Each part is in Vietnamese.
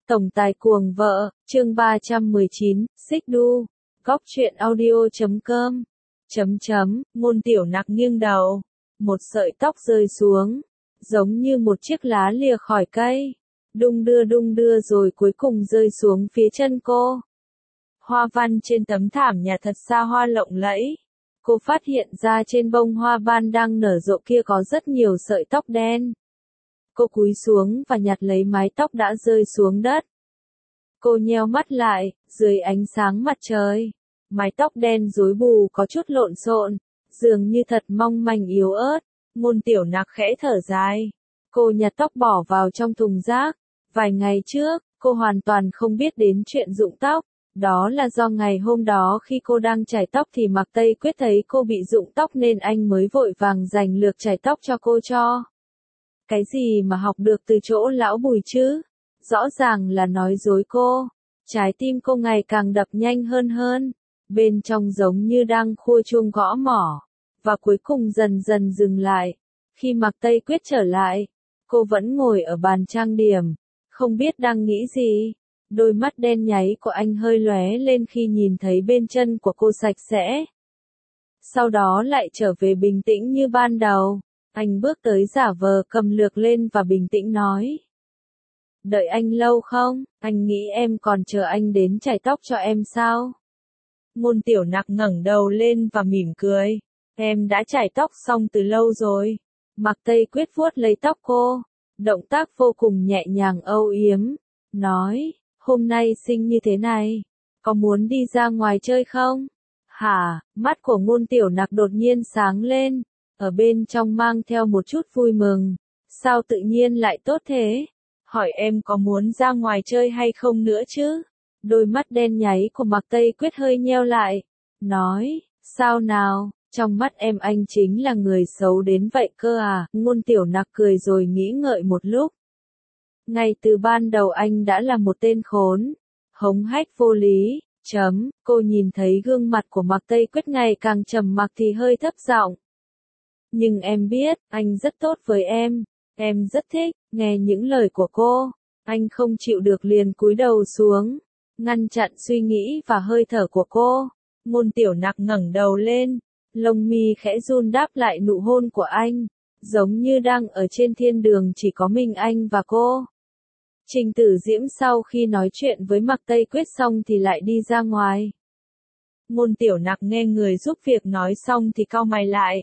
Tổng tài cuồng vợ, chương 319, xích đu, góc truyện audio.com. Ngôn tiểu nặc nghiêng đầu. Một sợi tóc rơi xuống, giống như một chiếc lá lìa khỏi cây. Đung đưa rồi cuối cùng rơi xuống phía chân cô. Hoa văn trên tấm thảm nhà thật xa hoa lộng lẫy. Cô phát hiện ra trên bông hoa ban đang nở rộ kia có rất nhiều sợi tóc đen. Cô cúi xuống và nhặt lấy mái tóc đã rơi xuống đất. Cô nheo mắt lại, dưới ánh sáng mặt trời. Mái tóc đen rối bù có chút lộn xộn, dường như thật mong manh yếu ớt. Ngôn tiểu nặc khẽ thở dài. Cô nhặt tóc bỏ vào trong thùng rác. Vài ngày trước, cô hoàn toàn không biết đến chuyện rụng tóc. Đó là do ngày hôm đó khi cô đang chải tóc thì Mạc Tây Quyết thấy cô bị rụng tóc nên anh mới vội vàng giành lược chải tóc cho cô cho. Cái gì mà học được từ chỗ lão Bùi chứ? Rõ ràng là nói dối cô. Trái tim cô ngày càng đập nhanh hơn. Bên trong giống như đang khua chuông gõ mỏ. Và cuối cùng dần dần dừng lại. Khi Mạc Tây Quyết trở lại, cô vẫn ngồi ở bàn trang điểm. Không biết đang nghĩ gì. Đôi mắt đen nháy của anh hơi lóe lên khi nhìn thấy bên chân của cô sạch sẽ. Sau đó lại trở về bình tĩnh như ban đầu. Anh bước tới giả vờ cầm lược lên và bình tĩnh nói. Đợi anh lâu không? Anh nghĩ em còn chờ anh đến chải tóc cho em sao? Ngôn tiểu nặc ngẩng đầu lên và mỉm cười. Em đã chải tóc xong từ lâu rồi. Mạc Tây Quyết vuốt lấy tóc cô. Động tác vô cùng nhẹ nhàng âu yếm. Nói, hôm nay sinh như thế này. Có muốn đi ra ngoài chơi không? Hả? Mắt của ngôn tiểu nặc đột nhiên sáng lên. Ở bên trong mang theo một chút vui mừng. Sao tự nhiên lại tốt thế? Hỏi em có muốn ra ngoài chơi hay không nữa chứ? Đôi mắt đen nháy của Mạc Tây Quyết hơi nheo lại. Nói, sao nào, trong mắt em anh chính là người xấu đến vậy cơ à? Ngôn tiểu nặc cười rồi nghĩ ngợi một lúc. Ngay từ ban đầu anh đã là một tên khốn, hống hách vô lý. Cô nhìn thấy gương mặt của Mạc Tây Quyết ngày càng trầm mặc thì hơi thấp giọng. Nhưng em biết, anh rất tốt với em rất thích, nghe những lời của cô. Anh không chịu được liền cúi đầu xuống, ngăn chặn suy nghĩ và hơi thở của cô. Ngôn tiểu nặc ngẩng đầu lên, lông mi khẽ run đáp lại nụ hôn của anh, giống như đang ở trên thiên đường chỉ có mình anh và cô. Trình Tử Diễm sau khi nói chuyện với Mạc Tây Quyết xong thì lại đi ra ngoài. Ngôn tiểu nặc nghe người giúp việc nói xong thì cau mày lại.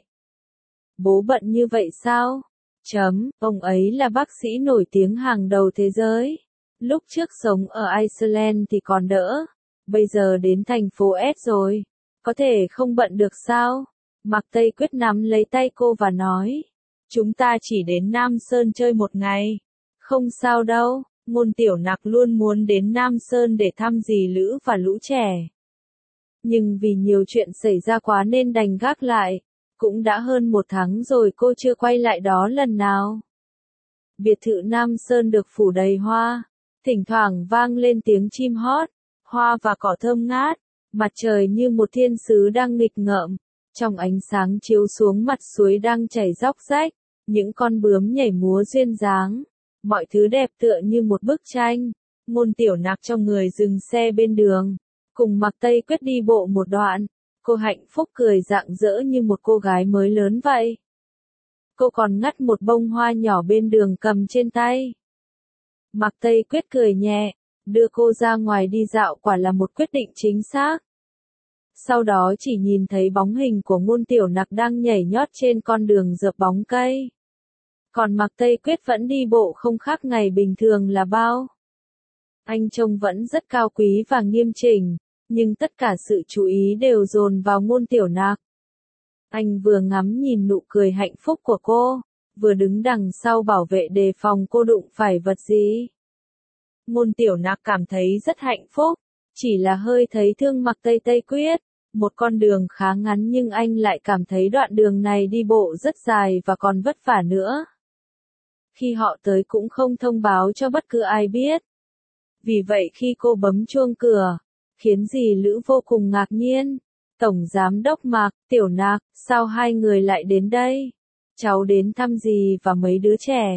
Bố bận như vậy sao? Ông ấy là bác sĩ nổi tiếng hàng đầu thế giới. Lúc trước sống ở Iceland thì còn đỡ. Bây giờ đến thành phố S rồi. Có thể không bận được sao? Mạc Tây Quyết nắm lấy tay cô và nói. Chúng ta chỉ đến Nam Sơn chơi một ngày. Không sao đâu, ngôn tiểu nặc luôn muốn đến Nam Sơn để thăm dì Lữ và lũ trẻ. Nhưng vì nhiều chuyện xảy ra quá nên đành gác lại. Cũng đã hơn 1 tháng rồi cô chưa quay lại đó lần nào. Biệt thự Nam Sơn được phủ đầy hoa. Thỉnh thoảng vang lên tiếng chim hót. Hoa và cỏ thơm ngát. Mặt trời như một thiên sứ đang nghịch ngợm. Trong ánh sáng chiếu xuống mặt suối đang chảy róc rách. Những con bướm nhảy múa duyên dáng. Mọi thứ đẹp tựa như một bức tranh. Ngôn tiểu nặc trong người dừng xe bên đường. Cùng Mạc Tây Quyết đi bộ một đoạn. Cô hạnh phúc cười rạng rỡ như một cô gái mới lớn vậy. Cô còn ngắt một bông hoa nhỏ bên đường cầm trên tay. Mạc Tây Quyết cười nhẹ, đưa cô ra ngoài đi dạo quả là một quyết định chính xác. Sau đó chỉ nhìn thấy bóng hình của ngôn tiểu nặc đang nhảy nhót trên con đường dợp bóng cây. Còn Mạc Tây Quyết vẫn đi bộ không khác ngày bình thường là bao. Anh trông vẫn rất cao quý và nghiêm chỉnh. Nhưng tất cả sự chú ý đều dồn vào ngôn tiểu nặc. Anh vừa ngắm nhìn nụ cười hạnh phúc của cô, vừa đứng đằng sau bảo vệ đề phòng cô đụng phải vật gì. Ngôn tiểu nặc cảm thấy rất hạnh phúc, chỉ là hơi thấy thương Mạc Tây Quyết. Một con đường khá ngắn nhưng anh lại cảm thấy đoạn đường này đi bộ rất dài và còn vất vả nữa. Khi họ tới cũng không thông báo cho bất cứ ai biết. Vì vậy khi cô bấm chuông cửa, khiến dì Lữ vô cùng ngạc nhiên. Tổng giám đốc Mạc, tiểu nặc, sao hai người lại đến đây? Cháu đến thăm dì và mấy đứa trẻ.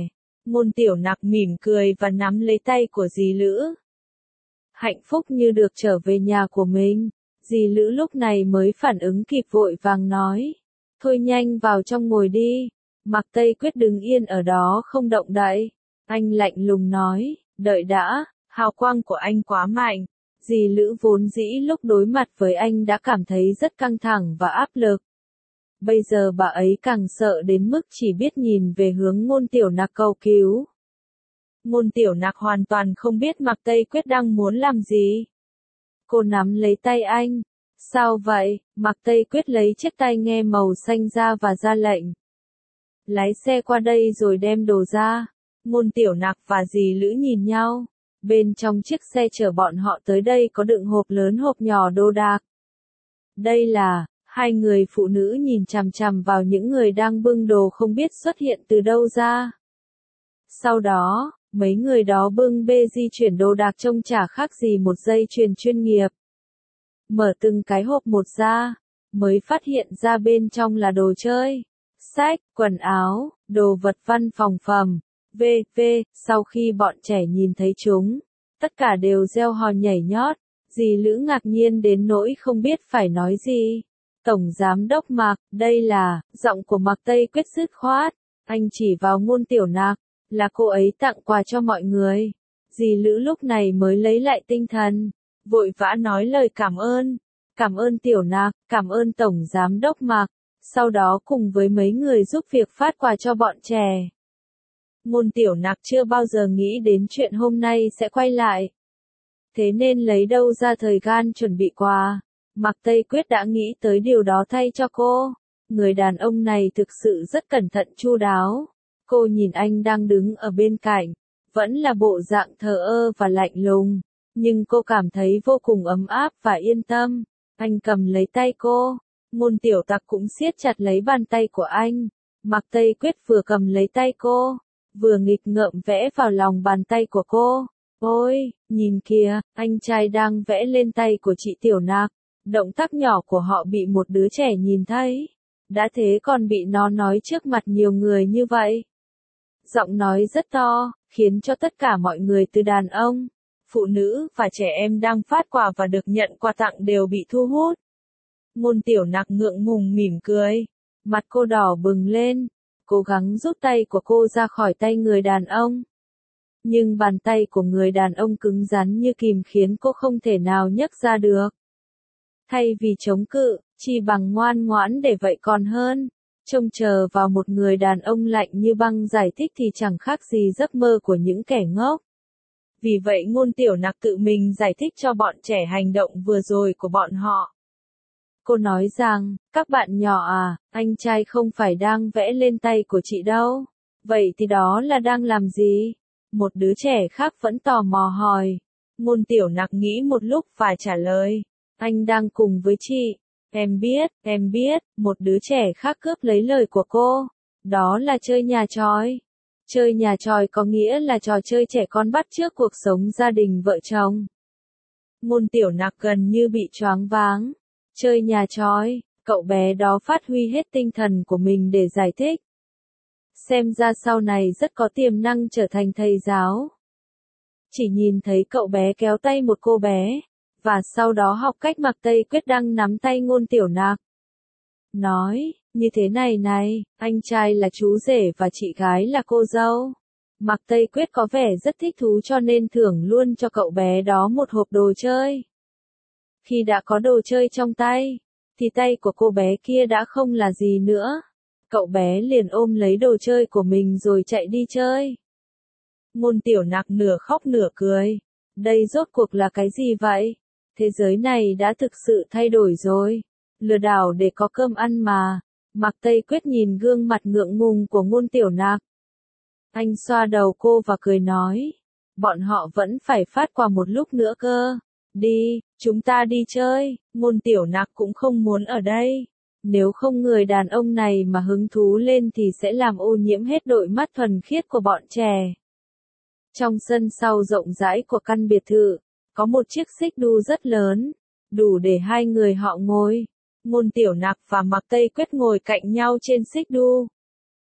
Ngôn Tiểu Nặc mỉm cười và nắm lấy tay của dì Lữ. Hạnh phúc như được trở về nhà của mình, dì Lữ lúc này mới phản ứng kịp vội vàng nói. Thôi nhanh vào trong ngồi đi. Mạc Tây Quyết đứng yên ở đó không động đậy. Anh lạnh lùng nói, đợi đã, hào quang của anh quá mạnh. Dì Lữ vốn dĩ lúc đối mặt với anh đã cảm thấy rất căng thẳng và áp lực. Bây giờ bà ấy càng sợ đến mức chỉ biết nhìn về hướng Ngôn Tiểu Nặc cầu cứu. Ngôn Tiểu Nặc hoàn toàn không biết Mạc Tây Quyết đang muốn làm gì. Cô nắm lấy tay anh. Sao vậy? Mạc Tây Quyết lấy chiếc tai nghe màu xanh ra và ra lệnh. Lái xe qua đây rồi đem đồ ra. Ngôn Tiểu Nặc và dì Lữ nhìn nhau. Bên trong chiếc xe chở bọn họ tới đây có đựng hộp lớn hộp nhỏ đồ đạc. Đây là, hai người phụ nữ nhìn chằm chằm vào những người đang bưng đồ không biết xuất hiện từ đâu ra. Sau đó, mấy người đó bưng bê di chuyển đồ đạc trông chả khác gì một dây chuyền chuyên nghiệp. Mở từng cái hộp một ra, mới phát hiện ra bên trong là đồ chơi, sách, quần áo, đồ vật văn phòng phẩm, v.v. Sau khi bọn trẻ nhìn thấy chúng, tất cả đều reo hò nhảy nhót, dì Lữ ngạc nhiên đến nỗi không biết phải nói gì. Tổng Giám đốc Mạc, đây là, giọng của Mạc Tây Quyết dứt khoát, anh chỉ vào Ngôn Tiểu Nặc, là cô ấy tặng quà cho mọi người. Dì Lữ lúc này mới lấy lại tinh thần, vội vã nói lời cảm ơn Tiểu Nặc, cảm ơn Tổng Giám đốc Mạc, sau đó cùng với mấy người giúp việc phát quà cho bọn trẻ. Ngôn Tiểu Nặc chưa bao giờ nghĩ đến chuyện hôm nay sẽ quay lại. Thế nên lấy đâu ra thời gian chuẩn bị quà. Mạc Tây Quyết đã nghĩ tới điều đó thay cho cô. Người đàn ông này thực sự rất cẩn thận chu đáo. Cô nhìn anh đang đứng ở bên cạnh, vẫn là bộ dạng thờ ơ và lạnh lùng, nhưng cô cảm thấy vô cùng ấm áp và yên tâm. Anh cầm lấy tay cô, Ngôn Tiểu Nặc cũng siết chặt lấy bàn tay của anh. Mạc Tây Quyết vừa cầm lấy tay cô, vừa nghịch ngợm vẽ vào lòng bàn tay của cô. Ôi, nhìn kìa, anh trai đang vẽ lên tay của chị Tiểu Nặc. Động tác nhỏ của họ bị một đứa trẻ nhìn thấy. Đã thế còn bị nó nói trước mặt nhiều người như vậy. Giọng nói rất to, khiến cho tất cả mọi người từ đàn ông, phụ nữ và trẻ em đang phát quà và được nhận quà tặng đều bị thu hút. Ngôn Tiểu Nặc ngượng ngùng mỉm cười. Mặt cô đỏ bừng lên, cố gắng rút tay của cô ra khỏi tay người đàn ông. Nhưng bàn tay của người đàn ông cứng rắn như kìm khiến cô không thể nào nhấc ra được. Thay vì chống cự, chỉ bằng ngoan ngoãn để vậy còn hơn. Trông chờ vào một người đàn ông lạnh như băng giải thích thì chẳng khác gì giấc mơ của những kẻ ngốc. Vì vậy Ngôn Tiểu Nặc tự mình giải thích cho bọn trẻ hành động vừa rồi của bọn họ. Cô nói rằng, các bạn nhỏ à, anh trai không phải đang vẽ lên tay của chị đâu. Vậy thì đó là đang làm gì? Một đứa trẻ khác vẫn tò mò hỏi. Ngôn Tiểu Nặc nghĩ một lúc và trả lời. Anh đang cùng với chị. Em biết, một đứa trẻ khác cướp lấy lời của cô. Đó là chơi nhà tròi. Chơi nhà tròi có nghĩa là trò chơi trẻ con bắt chước cuộc sống gia đình vợ chồng. Ngôn Tiểu Nặc gần như bị choáng váng. Chơi nhà tròi, cậu bé đó phát huy hết tinh thần của mình để giải thích. Xem ra sau này rất có tiềm năng trở thành thầy giáo. Chỉ nhìn thấy cậu bé kéo tay một cô bé, và sau đó học cách Mạc Tây Quyết đang nắm tay Ngôn Tiểu Nặc. Nói, như thế này, anh trai là chú rể và chị gái là cô dâu. Mạc Tây Quyết có vẻ rất thích thú cho nên thưởng luôn cho cậu bé đó một hộp đồ chơi. Khi đã có đồ chơi trong tay, thì tay của cô bé kia đã không là gì nữa. Cậu bé liền ôm lấy đồ chơi của mình rồi chạy đi chơi. Ngôn Tiểu Nặc nửa khóc nửa cười. Đây rốt cuộc là cái gì vậy? Thế giới này đã thực sự thay đổi rồi. Lừa đảo để có cơm ăn mà. Mạc Tây Quyết nhìn gương mặt ngượng ngùng của Ngôn Tiểu Nặc. Anh xoa đầu cô và cười nói. Bọn họ vẫn phải phát quà một lúc nữa cơ. Đi, chúng ta đi chơi. Ngôn Tiểu Nặc cũng không muốn ở đây. Nếu không người đàn ông này mà hứng thú lên thì sẽ làm ô nhiễm hết đôi mắt thuần khiết của bọn trẻ. Trong sân sau rộng rãi của căn biệt thự, có một chiếc xích đu rất lớn, đủ để hai người họ ngồi. Ngôn Tiểu Nặc và Mạc Tây Quyết ngồi cạnh nhau trên xích đu.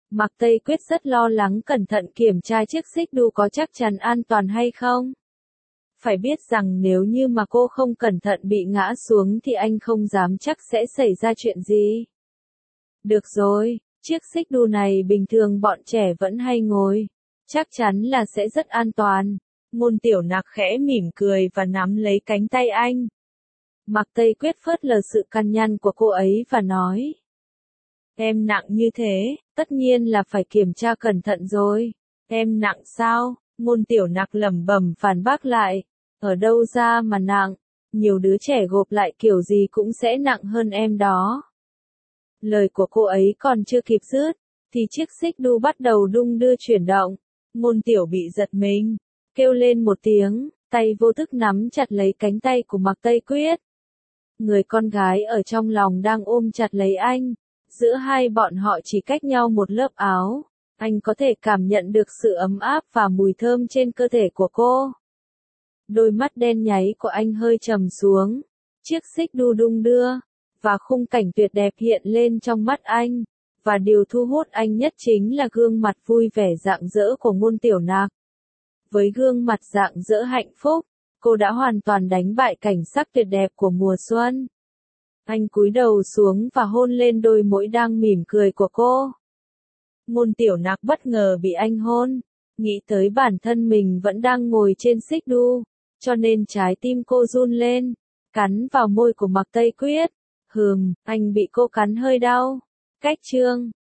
Mạc Tây Quyết rất lo lắng cẩn thận kiểm tra chiếc xích đu có chắc chắn an toàn hay không. Phải biết rằng nếu như mà cô không cẩn thận bị ngã xuống thì anh không dám chắc sẽ xảy ra chuyện gì. Được rồi, chiếc xích đu này bình thường bọn trẻ vẫn hay ngồi. Chắc chắn là sẽ rất an toàn. Ngôn Tiểu Nặc khẽ mỉm cười và nắm lấy cánh tay anh. Mạc Tây Quyết phớt lờ sự căn nhăn của cô ấy và nói. Em nặng như thế, tất nhiên là phải kiểm tra cẩn thận rồi. Em nặng sao? Ngôn Tiểu Nặc lẩm bẩm phản bác lại. Ở đâu ra mà nặng? Nhiều đứa trẻ gộp lại kiểu gì cũng sẽ nặng hơn em đó. Lời của cô ấy còn chưa kịp dứt, thì chiếc xích đu bắt đầu đung đưa chuyển động. Ngôn Tiểu bị giật mình, kêu lên một tiếng, tay vô thức nắm chặt lấy cánh tay của Mạc Tây Quyết. Người con gái ở trong lòng đang ôm chặt lấy anh, giữa hai bọn họ chỉ cách nhau một lớp áo. Anh có thể cảm nhận được sự ấm áp và mùi thơm trên cơ thể của cô. Đôi mắt đen nháy của anh hơi trầm xuống, chiếc xích đu đung đưa, và khung cảnh tuyệt đẹp hiện lên trong mắt anh. Và điều thu hút anh nhất chính là gương mặt vui vẻ rạng rỡ của Ngôn Tiểu Nặc. Với gương mặt rạng rỡ hạnh phúc, cô đã hoàn toàn đánh bại cảnh sắc tuyệt đẹp của mùa xuân. Anh cúi đầu xuống và hôn lên đôi môi đang mỉm cười của cô. Ngôn Tiểu Nặc bất ngờ bị anh hôn, nghĩ tới bản thân mình vẫn đang ngồi trên xích đu, cho nên trái tim cô run lên, cắn vào môi của Mạc Tây Quyết. Anh bị cô cắn hơi đau. Cách chương